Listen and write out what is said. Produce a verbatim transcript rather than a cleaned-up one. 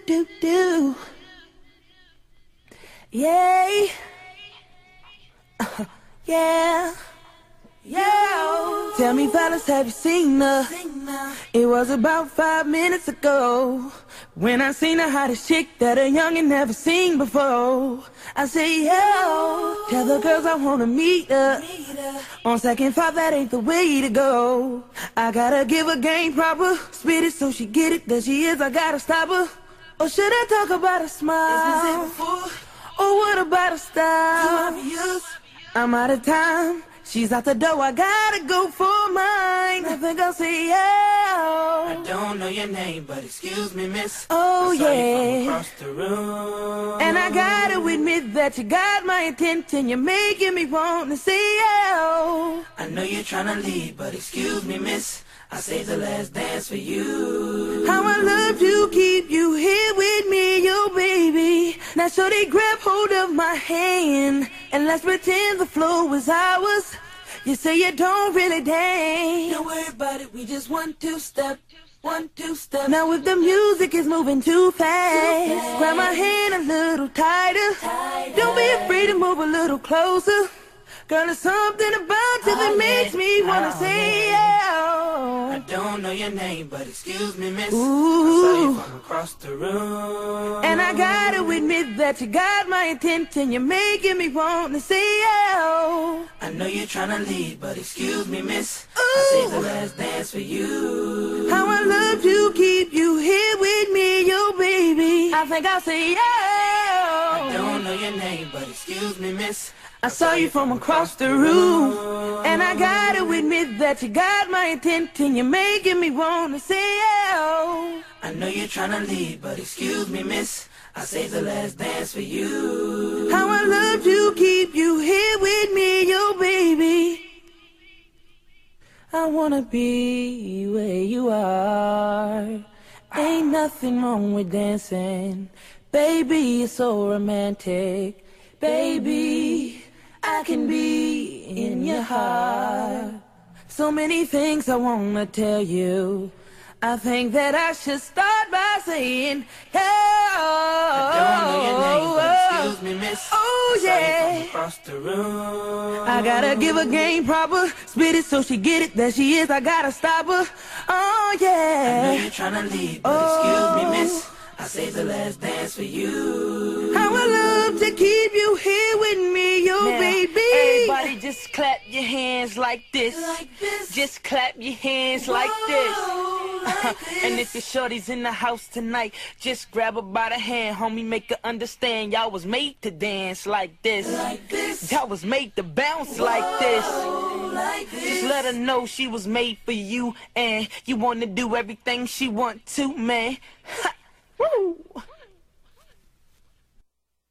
do, do. Yay. Uh, yeah. Yeah. Tell me, fellas, have you seen her? It was about five minutes ago when I seen the hottest chick that a youngin' never seen before. I say, yo, tell the girls I wanna meet her. On second thought, that ain't the way to go. I gotta give her game proper, spit it so she get it. There she is, I gotta stop her. Or should I talk about a smile? Or what about a style? I'm out of time. She's out the door, I gotta go for mine. I think I'll say yeah. I don't know your name, but excuse me, miss. Oh, I saw yeah. you from across the room. And I gotta admit that you got my attention. You're making me want to say yeah. I know you're trying to leave, but excuse me, miss. I saved the last dance for you. How I love to keep you here with me, yo baby. Now so they grab hold of my hand and let's pretend the floor was ours. You say you don't really dance. Don't worry about it, we just one, two step, one, two step. Now if the music is moving too fast, Too fast. grab my hand a little tighter. Tighter. Don't be afraid to move a little closer. Girl, there's something about you that Oh, makes yeah. me wanna Oh, say I yeah. don't know your name, but excuse me, miss. Ooh. I saw you from across the room. And I gotta admit that you got my attention. You're making me want to say yeah. I know you're trying to leave, but excuse me, miss. I Ooh. saved the last dance for you. How I love to keep you here with me, yo baby. I think I'll say I yeah. don't know your name, but excuse me, miss. I saw you from across the room, and I gotta admit that you got my attention. You're making me want to say yeah. I know you're trying to leave, but excuse me, miss. I saved the last dance for you. How I love to keep you here with me, yo baby. I wanna be where you are. Ain't nothing wrong with dancing. Baby, it's so romantic. Baby, I can be in your heart. So many things I wanna tell you. I think that I should start by saying, yeah. I don't know your name, but excuse me, miss. Oh, I saw you yeah. from across the room. I gotta give her game proper, spit it so she get it. There she is, I gotta stop her. Oh, I know yeah. you're trying to leave, but Oh. excuse me, miss. I saved the last dance for you. How I love to keep you here with me, yo Now, baby. everybody just clap your hands like this. Like this. Just clap your hands Whoa, like this. like this. And if the shorty's in the house tonight, just grab her by the hand, homie, make her understand y'all was made to dance like this. Like this. Y'all was made to bounce like this. Oh, like Just this. let her know she was made for you, and you wanna do everything she want to, man.